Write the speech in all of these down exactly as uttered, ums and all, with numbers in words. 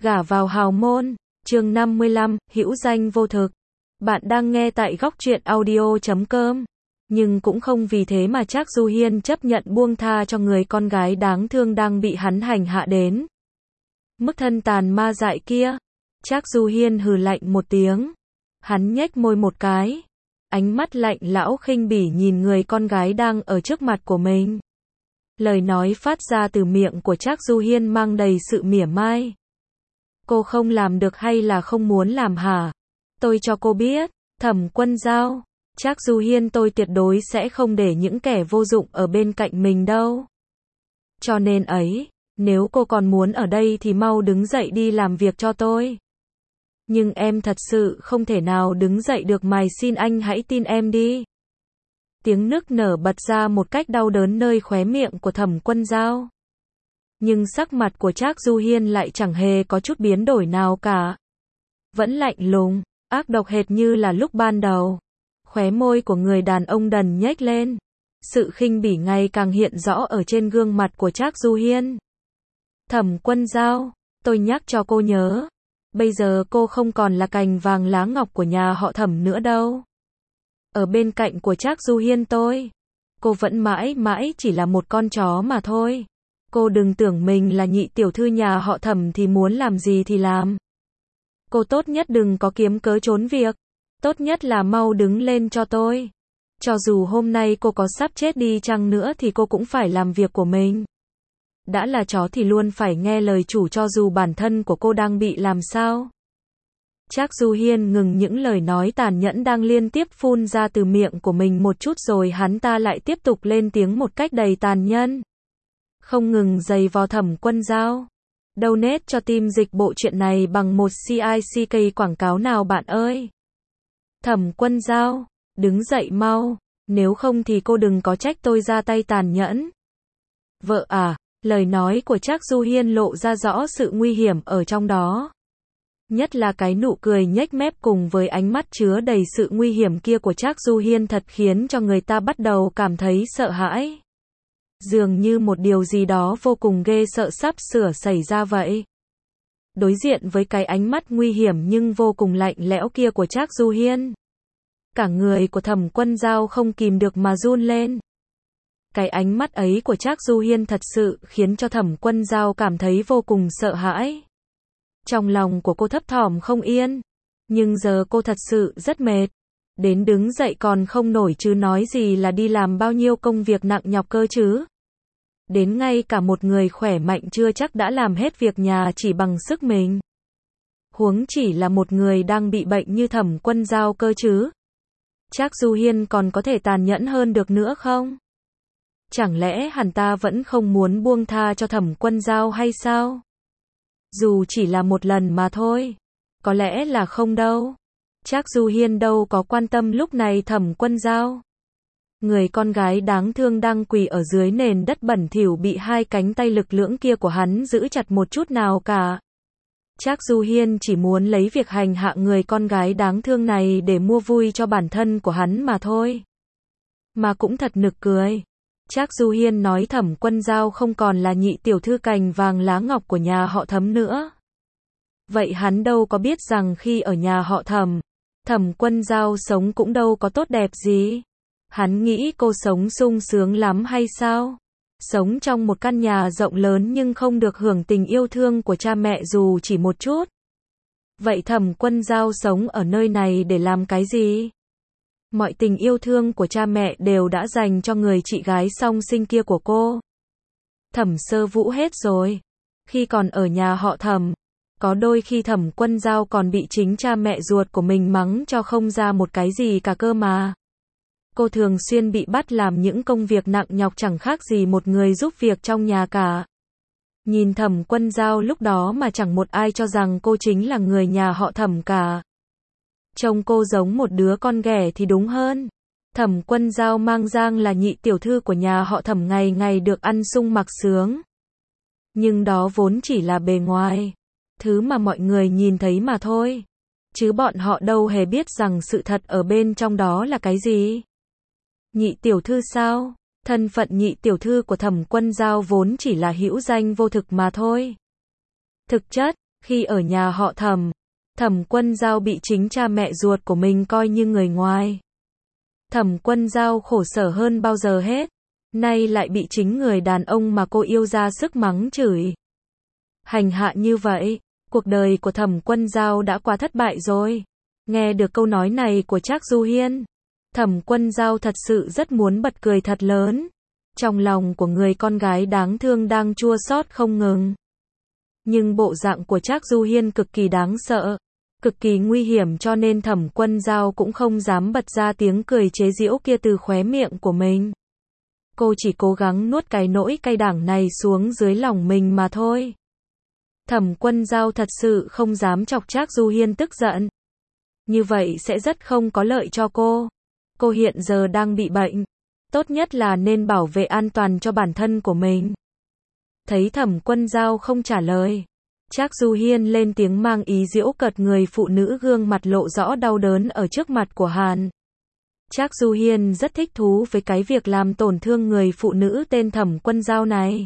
Gả vào hào môn, chương năm mươi lăm, hữu danh vô thực. Bạn đang nghe tại góc truyện audio chấm com. Nhưng cũng không vì thế mà Trác Du Hiên chấp nhận buông tha cho người con gái đáng thương đang bị hắn hành hạ đến mức thân tàn ma dại kia. Trác Du Hiên hừ lạnh một tiếng. Hắn nhếch môi một cái. Ánh mắt lạnh lão khinh bỉ nhìn người con gái đang ở trước mặt của mình. Lời nói phát ra từ miệng của Trác Du Hiên mang đầy sự mỉa mai. Cô không làm được hay là không muốn làm hả? Tôi cho cô biết, Thẩm Quân Dao, Trác Du Hiên tôi tuyệt đối sẽ không để những kẻ vô dụng ở bên cạnh mình đâu. Cho nên ấy, nếu cô còn muốn ở đây thì mau đứng dậy đi làm việc cho tôi. Nhưng em thật sự không thể nào đứng dậy được mà, xin anh hãy tin em đi. Tiếng nức nở bật ra một cách đau đớn nơi khóe miệng của Thẩm Quân Dao. Nhưng sắc mặt của Trác Du Hiên lại chẳng hề có chút biến đổi nào cả. Vẫn lạnh lùng, ác độc hệt như là lúc ban đầu. Khóe môi của người đàn ông đần nhếch lên. Sự khinh bỉ ngày càng hiện rõ ở trên gương mặt của Trác Du Hiên. Thẩm Quân Dao, tôi nhắc cho cô nhớ. Bây giờ cô không còn là cành vàng lá ngọc của nhà họ Thẩm nữa đâu. Ở bên cạnh của Trác Du Hiên tôi, cô vẫn mãi mãi chỉ là một con chó mà thôi. Cô đừng tưởng mình là nhị tiểu thư nhà họ Thẩm thì muốn làm gì thì làm. Cô tốt nhất đừng có kiếm cớ trốn việc. Tốt nhất là mau đứng lên cho tôi. Cho dù hôm nay cô có sắp chết đi chăng nữa thì cô cũng phải làm việc của mình. Đã là chó thì luôn phải nghe lời chủ cho dù bản thân của cô đang bị làm sao. Trác Du Hiên ngừng những lời nói tàn nhẫn đang liên tiếp phun ra từ miệng của mình một chút rồi hắn ta lại tiếp tục lên tiếng một cách đầy tàn nhẫn. Không ngừng giày vò Thẩm Quân Dao. Donate cho team dịch bộ truyện này bằng một xê i xê ca quảng cáo nào bạn ơi. Thẩm Quân Dao, đứng dậy mau, nếu không thì cô đừng có trách tôi ra tay tàn nhẫn. Vợ à, lời nói của Trác Du Hiên lộ ra rõ sự nguy hiểm ở trong đó. Nhất là cái nụ cười nhếch mép cùng với ánh mắt chứa đầy sự nguy hiểm kia của Trác Du Hiên thật khiến cho người ta bắt đầu cảm thấy sợ hãi. Dường như một điều gì đó vô cùng ghê sợ sắp sửa xảy ra vậy. Đối diện với cái ánh mắt nguy hiểm nhưng vô cùng lạnh lẽo kia của Trác Du Hiên, cả người của Thẩm Quân Dao không kìm được mà run lên. Cái ánh mắt ấy của Trác Du Hiên thật sự khiến cho Thẩm Quân Dao cảm thấy vô cùng sợ hãi. Trong lòng của cô thấp thỏm không yên. Nhưng giờ cô thật sự rất mệt. Đến đứng dậy còn không nổi chứ nói gì là đi làm bao nhiêu công việc nặng nhọc cơ chứ. Đến ngay cả một người khỏe mạnh chưa chắc đã làm hết việc nhà chỉ bằng sức mình. Huống chỉ là một người đang bị bệnh như Thẩm Quân Dao cơ chứ. Trác Du Hiên còn có thể tàn nhẫn hơn được nữa không? Chẳng lẽ hắn ta vẫn không muốn buông tha cho Thẩm Quân Dao hay sao? Dù chỉ là một lần mà thôi. Có lẽ là không đâu. Trác Du Hiên đâu có quan tâm lúc này Thẩm Quân Dao. Người con gái đáng thương đang quỳ ở dưới nền đất bẩn thỉu bị hai cánh tay lực lưỡng kia của hắn giữ chặt một chút nào cả. Trác Du Hiên chỉ muốn lấy việc hành hạ người con gái đáng thương này để mua vui cho bản thân của hắn mà thôi. Mà cũng thật nực cười. Trác Du Hiên nói Thẩm Quân Dao không còn là nhị tiểu thư cành vàng lá ngọc của nhà họ Thẩm nữa. Vậy hắn đâu có biết rằng khi ở nhà họ Thẩm, Thẩm Quân Dao sống cũng đâu có tốt đẹp gì. Hắn nghĩ cô sống sung sướng lắm hay sao? Sống trong một căn nhà rộng lớn nhưng không được hưởng tình yêu thương của cha mẹ dù chỉ một chút. Vậy Thẩm Quân Dao sống ở nơi này để làm cái gì? Mọi tình yêu thương của cha mẹ đều đã dành cho người chị gái song sinh kia của cô. Thẩm Sơ Vũ hết rồi. Khi còn ở nhà họ Thẩm, có đôi khi Thẩm Quân Dao còn bị chính cha mẹ ruột của mình mắng cho không ra một cái gì cả cơ mà. Cô thường xuyên bị bắt làm những công việc nặng nhọc chẳng khác gì một người giúp việc trong nhà cả. Nhìn Thẩm Quân Dao lúc đó mà chẳng một ai cho rằng cô chính là người nhà họ Thẩm cả. Trông cô giống một đứa con ghẻ thì đúng hơn. Thẩm Quân Dao mang giang là nhị tiểu thư của nhà họ Thẩm ngày ngày được ăn sung mặc sướng. Nhưng đó vốn chỉ là bề ngoài. Thứ mà mọi người nhìn thấy mà thôi. Chứ bọn họ đâu hề biết rằng sự thật ở bên trong đó là cái gì. Nhị tiểu thư sao? Thân phận nhị tiểu thư của Thẩm Quân Dao vốn chỉ là hữu danh vô thực mà thôi. Thực chất, Khi ở nhà họ Thẩm, Thẩm Quân Dao bị chính cha mẹ ruột của mình coi như người ngoài. Thẩm Quân Dao khổ sở hơn bao giờ hết, nay lại bị chính người đàn ông mà cô yêu ra sức mắng chửi. Hành hạ như vậy, cuộc đời của Thẩm Quân Dao đã quá thất bại rồi. Nghe được câu nói này của Trác Du Hiên, Thẩm Quân Dao thật sự rất muốn bật cười thật lớn. Trong lòng của người con gái đáng thương đang chua xót không ngừng. Nhưng bộ dạng của Trác Du Hiên cực kỳ đáng sợ, cực kỳ nguy hiểm cho nên Thẩm Quân Dao cũng không dám bật ra tiếng cười chế giễu kia từ khóe miệng của mình. Cô chỉ cố gắng nuốt cái nỗi cay đắng này xuống dưới lòng mình mà thôi. Thẩm Quân Dao thật sự không dám chọc Trác Du Hiên tức giận. Như vậy sẽ rất không có lợi cho cô. Cô hiện giờ đang bị bệnh. Tốt nhất là nên bảo vệ an toàn cho bản thân của mình. Thấy Thẩm Quân Dao không trả lời, Trác Du Hiên lên tiếng mang ý giễu cợt người phụ nữ gương mặt lộ rõ đau đớn ở trước mặt của Hàn. Trác Du Hiên rất thích thú với cái việc làm tổn thương người phụ nữ tên Thẩm Quân Dao này.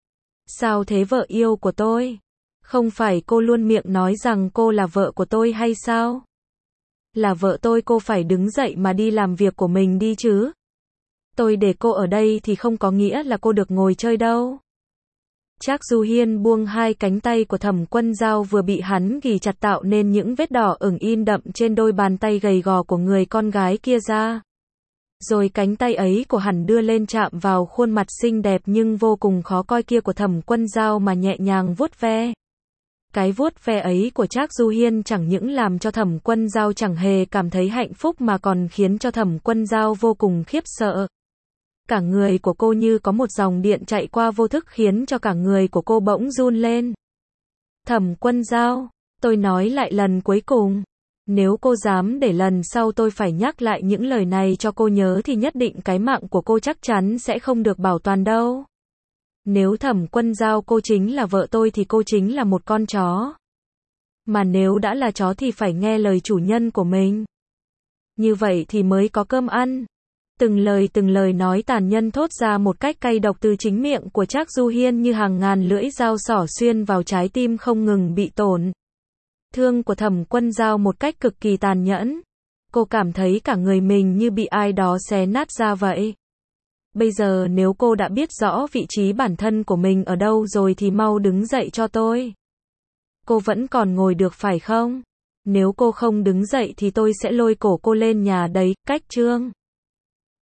Sao thế vợ yêu của tôi? Không phải cô luôn miệng nói rằng cô là vợ của tôi hay sao? Là vợ tôi cô phải đứng dậy mà đi làm việc của mình đi chứ. Tôi để cô ở đây thì không có nghĩa là cô được ngồi chơi đâu. Trác Du Hiên buông hai cánh tay của Thẩm Quân Dao vừa bị hắn ghì chặt tạo nên những vết đỏ ửng in đậm trên đôi bàn tay gầy gò của người con gái kia ra. Rồi cánh tay ấy của hắn đưa lên chạm vào khuôn mặt xinh đẹp nhưng vô cùng khó coi kia của Thẩm Quân Dao mà nhẹ nhàng vuốt ve. Cái vuốt ve ấy của Trác Du Hiên chẳng những làm cho Thẩm Quân Dao chẳng hề cảm thấy hạnh phúc mà còn khiến cho Thẩm Quân Dao vô cùng khiếp sợ. Cả người của cô như có một dòng điện chạy qua vô thức khiến cho cả người của cô bỗng run lên. Thẩm Quân Dao, tôi nói lại lần cuối cùng. Nếu cô dám để lần sau tôi phải nhắc lại những lời này cho cô nhớ thì nhất định cái mạng của cô chắc chắn sẽ không được bảo toàn đâu. Nếu Thẩm Quân Dao cô chính là vợ tôi thì cô chính là một con chó. Mà nếu đã là chó thì phải nghe lời chủ nhân của mình. Như vậy thì mới có cơm ăn. Từng lời từng lời nói tàn nhẫn thốt ra một cách cay độc từ chính miệng của Trác Du Hiên như hàng ngàn lưỡi dao xỏ xuyên vào trái tim không ngừng bị tổn thương của Thẩm Quân Dao một cách cực kỳ tàn nhẫn. Cô cảm thấy cả người mình như bị ai đó xé nát ra vậy. Bây giờ nếu cô đã biết rõ vị trí bản thân của mình ở đâu rồi thì mau đứng dậy cho tôi. Cô vẫn còn ngồi được phải không? Nếu cô không đứng dậy thì tôi sẽ lôi cổ cô lên nhà đấy, cách trương.